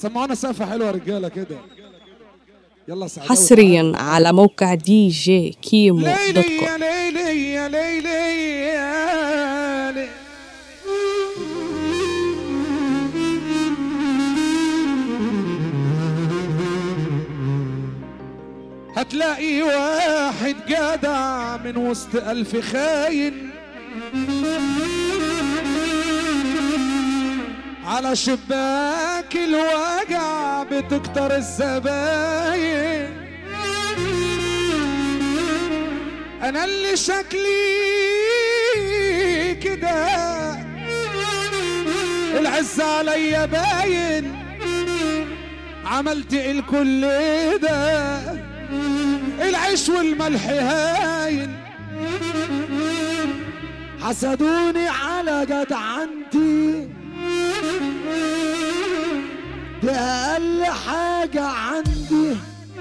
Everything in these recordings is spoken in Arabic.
سمعونا سقفة حلوة رجالة كده. يلا سعادة حصريا على موقع دي جي كيمو دوت كوم. ليلي يا ليلي يا ليلي يا ليلي. هتلاقي واحد جدع من وسط 1000 خاين على شباك الوجع بتكتر الزباين. انا اللي شكلي كده العز عليا باين، عملت الكل ده العيش والملح هاين. حسدوني على جدعنتي، دي اقل حاجة عندي،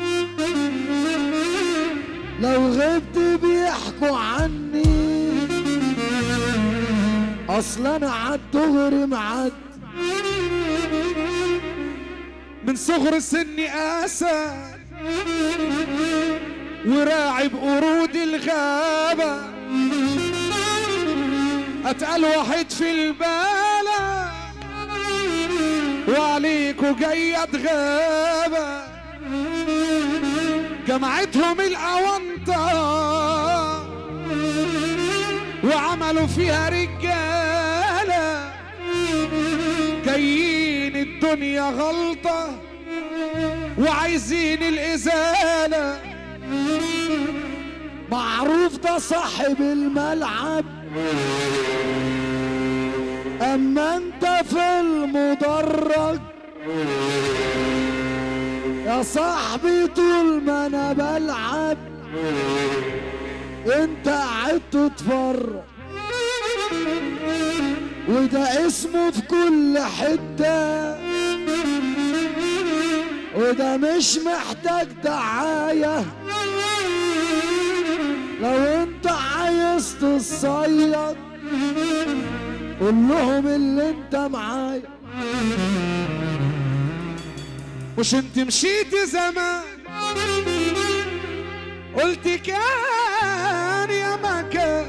لو غبت بيحكوا عني، اصلا انا عالدغري معد. من صغر سني اسد وراعي بقرود الغابة، اتقل واحد في البالة وعليكوا جاية غابة. جمعتهم الأونطة وعملوا فيها رجالة، جايين الدنيا غلطة وعايزين الإزالة. معروف ده صاحب الملعب، اما انت في المدرج يا صاحبي طول ما انا بلعب انت قاعد تتفرج. وده اسمه في كل حتة، وده مش محتاج دعاية. لو انت عايز تصيد قول لهم اللي انت معايا. مش انت مشيتي زمان قلت كان يا مكان،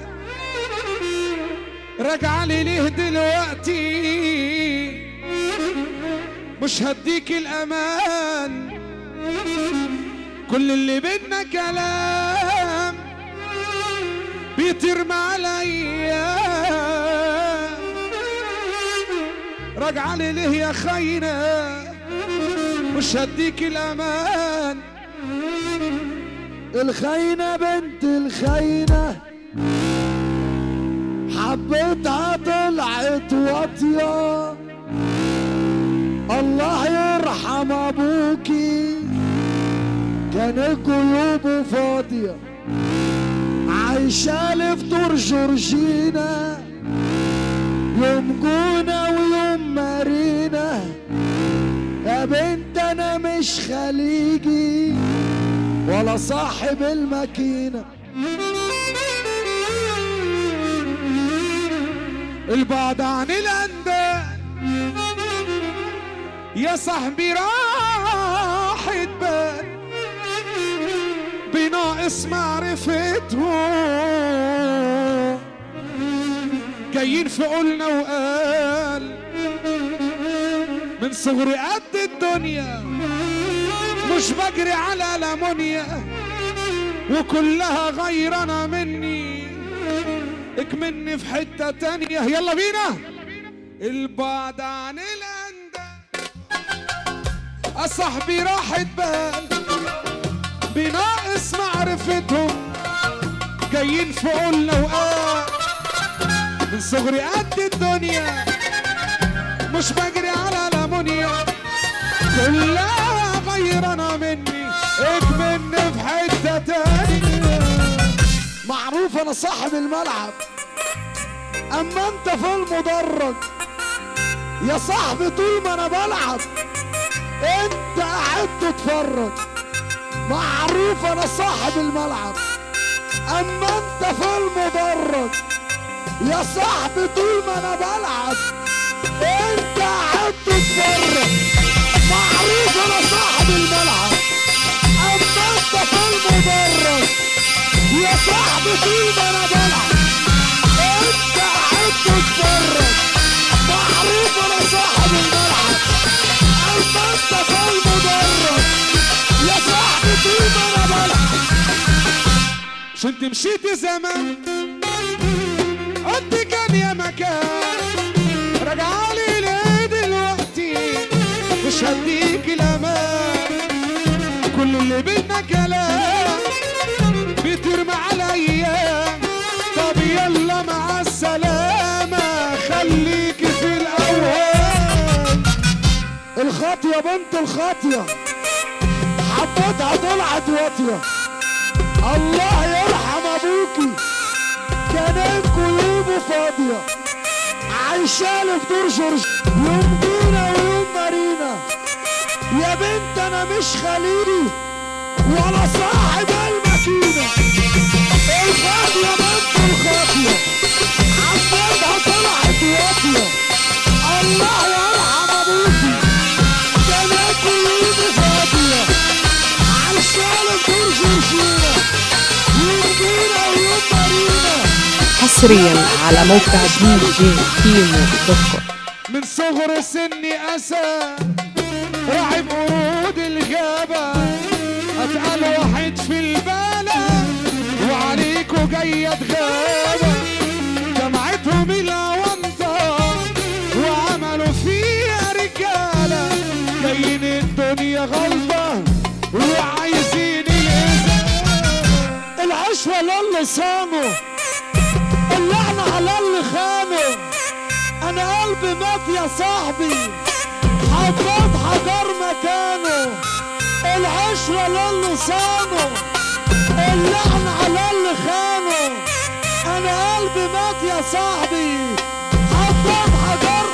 راجع لي ليه دلوقتي؟ مش هديك الامان، كل اللي بدنا كلام بيترمى عليا. راجع لي ليه يا خاينة؟ مش هديك الامان. الخاينة بنت الخاينة حبيتها طلعت واطية، الله يرحم ابوكي كان جيوبه فاضية، عايشة لفطور جورجينا يوم جونة ويوم مارينا. يا بنت انا مش خليجي ولا صاحب الماكينة. البعد عن الانداد يا صاحبي راح تبان، بناقص معرفتهم جايين في قولنا وقال. من صغري قد الدنيا مش بجري على لمونيا، وكلها غيرنا مني اكمني في حتة تانية. يلا بينا. البعد عن الانداد صاحبي راح تبان، بناقص معرفتهم جايين في قولنا وقال. من صغري قد الدنيا مش بجري على لمونيا، كلها غيرنا مني اكمني في حتة تانية. معروف انا صاحب الملعب، اما انت في المدرج يا صاحبي طول ما انا بلعب انت قاعد تتفرج. معروف انا صاحب الملعب، اما انت في المدرج يا صاحبي طول ما انا بلعب انت قاعد تتفرج. معروف انا صاحب الملعب. اما انت في المدرج يا صاحبي طول ما انا بلعب انت قاعد تتفرج. معروف انا صاحب الملعب. اما انت في المدرج يا صاحبي طول ما انا بلعب. مش انت مشيتي زمان قد كان يا مكان، رجعالي ليه دلوقتي مش هديك الامان. كل اللي بينا كلام بترمى عليا. طب يلا مع السلامة خليكي في الاوهام. الخاطية بنت الخاطية حبتها طلعت واطية. الله يرحم ابوكي كان قلوبه فاضية. عايشالي في دور جورج يوم دينا ويوم مارينا. يا بنت انا مش خليلي ولا صاحب الماكينة. الخاطية بنت الخاطية حبتها طلعت واطية. الله يرحم ابوكي كان قلوبه فاضية. عايشالي في دور جورجينا يوم دينا ويوم مارينا. حصريا على موقع djkimo.com. من صغر سني أسى راعي بقرود الغابة. أتقل واحد في البلد وعليكوا جاية غابة. جمعتهم الأونطة وعملوا فيها رجالة. جايين الدنيا غلطة وعايزين الإزالة. العشوة للي صانه اللعنة على اللي خانه. انا قلبي مات يا صاحبي حطيت حجر مكانه. العشوة للي صانه اللعنة على اللي خانه. انا قلبي مات يا صاحبي حطيت حجر.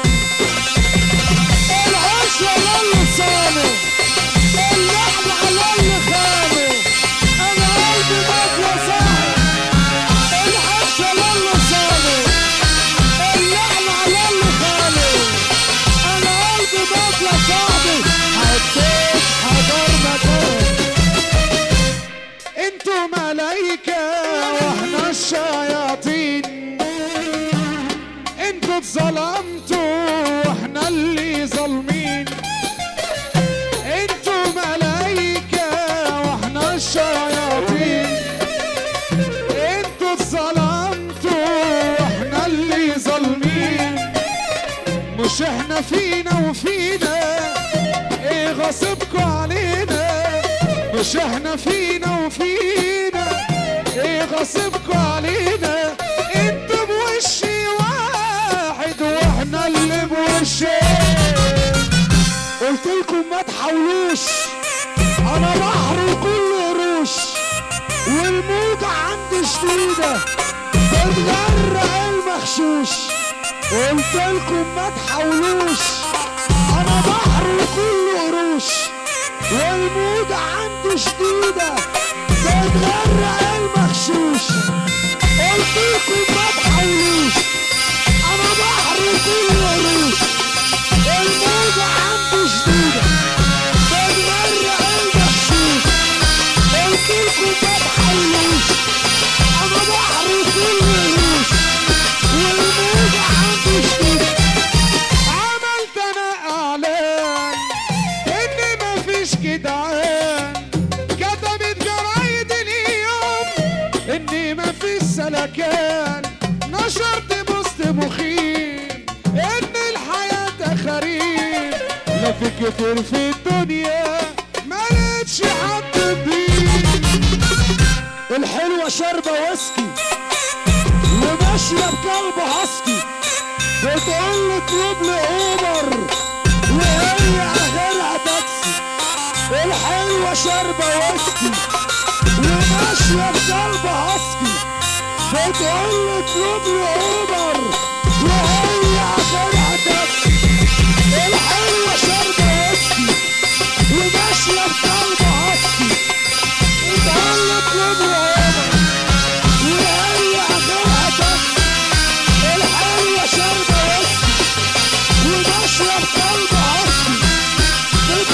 العشوة للي صانه اللعنة على اللي خانه. انا قلبي مات يا صاحبي. العشوة للي صانه اللعنة على اللي خانه. انا قلبي مات يا صاحبي حطيت حجر مكانه. انتوا ملايكة واحنا الشياطين. انتوا اتظلمتوا واحنا اللي ظالمين. انتوا ملايكة واحنا الشياطين. انتوا اتظلمتوا واحنا اللي ظالمين. مش احنا فينا وفينا ايه غصبكوا علينا. مش احنا فينا وفينا ايه غصبكوا علينا. انتوا بوشي واحد واحنا اللي بوشين. قلتلكم ما تحاولوش انا بحر كله قروش. والموجة عندي شديدة بتغرق المخشوش. قلتلكم ما تحاولوش انا بحر كله قروش. والموجة عندي شديدة بتغرق المخشوش. قلتلكم ما تحاولوش انا بحر كله قروش. الموجة عندي شديدة بتغرق المخشوش. قلتلكم ما تحاولوش انا بحر كله قروش. والموجة عندي شديدة. عملت انا اعلان ان مفيش جدعان. كتبت جرايد اليوم ان مفيش سلكان. نشرت بوست مخيف ان الحياة خريف. لا في كتير في الدنيا مالتش حد ضيف. الحلوة شاربة ويسكي وماشية بكلب هاسكي. بتقول اطلب لي اوبر وهي غيرها تاكسي. الحلوة شاربة ويسكي وماشية بكلب هاسكي. بتقول اطلب لي اوبر وهي غيرها تاكسي. الحلوة شاربة ويسكي وماشية بكلب هاسكي. بتقول اطلب لي اوبر وهي غيرها تاكسي. الحلوة شاربة ويسكي وماشية بكلب هاسكي.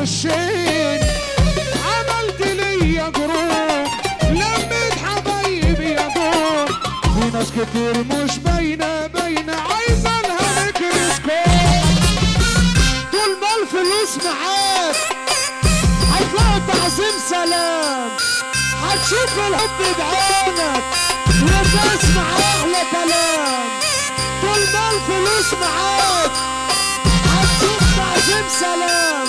وشين، عملت ليا جروح لمت حبايبي يا جروح. في ناس كتير مش باينة عايزة لها ميكروسكوب. طول ما الفلوس معاك هتلاقي تعظيم سلام، هتشوف الحب بعينك وتسمع احلى كلام. طول ما الفلوس معاك هتشوف تعظيم سلام،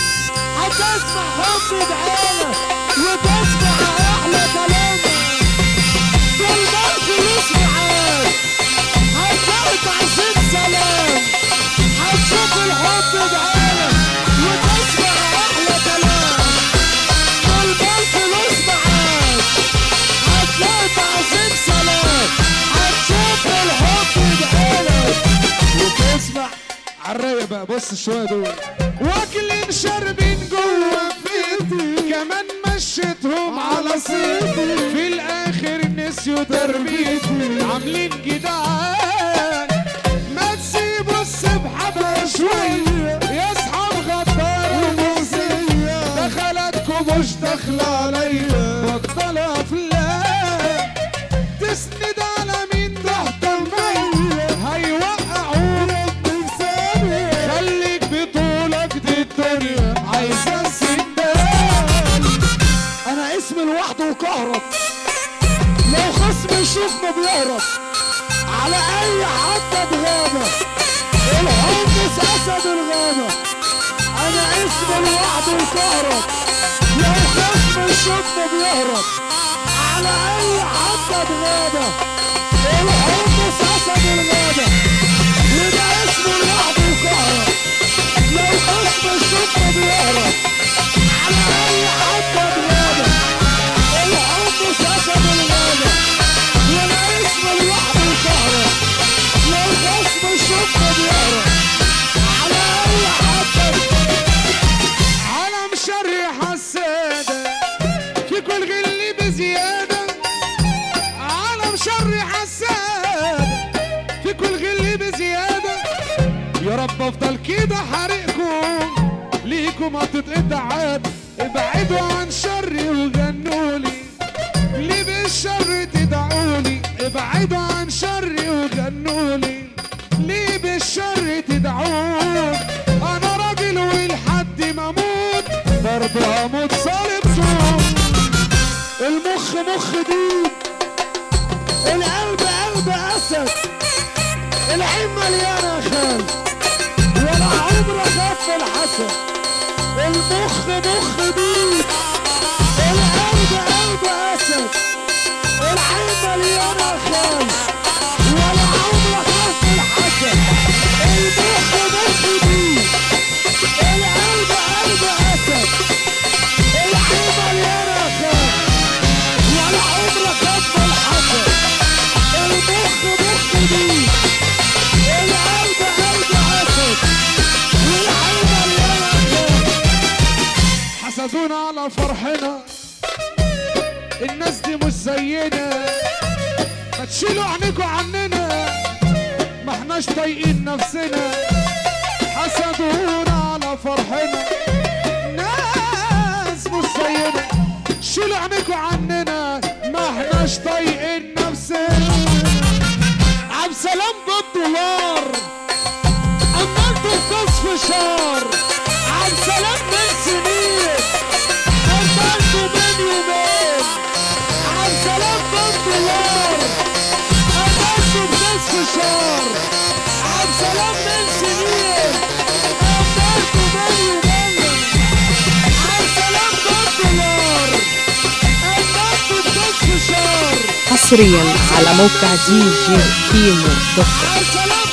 هتسمع حب بعينك وتسمع احلى كلام. طول ما الفلوس معاك هتلاقي تعظيم سلام، هتشوف الحب بعينك وتسمع احلى كلام. طول ما الفلوس معاك هتلاقي تعظيم سلام، هتشوف الحب بعينك وتسمع عالرايق بقى. بص شوية دول واكلين شاربين جوه بيتي، كمان مشيتهم على صيتي، في الاخر نسيوا تربيتي، عاملين جدعان. ما تسيبوا السبحة بقى شوية يا اصحاب غدارة ومؤذية، دخلتكم مش داخلة عليا، بطل افلام تسند على مين تحت المية، هيوقعونا بلساني. خليك بطولك دي الدنيا عايزة سندال. انا اسمي لوحده وكهرب، لو خصم يشوفنا بيهرب على اي حتة بغابة. الحمص اسد الغابة، انا اسمي لوحده وكهرب، لو خصم يشوفنا بيهرب على اي حتة بغابة. الحمص اسد الغابة، وده اسمه لوحده وكهرب، لو خصم يشوفنا بيهرب على اي حتة بغابة. الحمص اسد الغابة، وده اسمه لوحده وكهرب، لو خصم يشوفنا بيهرب على اي حتة. عالم شر حسادة في كل غل بزيادة، عالم شر حسادة في كل غل بزيادة. يا رب افضل كده حارقكم ليكم هتتقطع عاد. ابعدوا عن شري وغنولي ليه بالشر تدعولي، ابعدوا عن شري وغنولي ليه بالشر تدعوني. انا راجل ولحد ما اموت برضه هموت صالب صوت. المخ مخ ديب، القلب قلب اسد، العين مليانه خال ولا عمره خف الحسد. المخ مخ ديب، القلب قلب اسد، العين مليانه خال ولا عمره خف الحسد. المخ مخ ديب، القلب قلب اسد، العين مليانه خال ولا عمره خف الحسد. المخ مخ ديب، القلب قلب اسد، والعين مليانه خال. حسدونا على فرحنا، الناس دي مش زينا، ما تشيلوا عينيكوا عننا، ما احناش طايقين نفسنا. حسدونا على فرحنا، ناس مش زينا، شيلوا عينيكوا عننا، ما احناش طايقين نفسنا. عبد السلام بالدولار عملته بكسف شار، عبد السلام من سنين عملته من يومين. عبد السلام بالدولار عملته بكسف شار، عبد السلام من سنين عملته من يومين. عبد السلام بالدولار عملته بكسف شار. حصريا على موقع دي جي كيمو دوت كوم. عبد السلام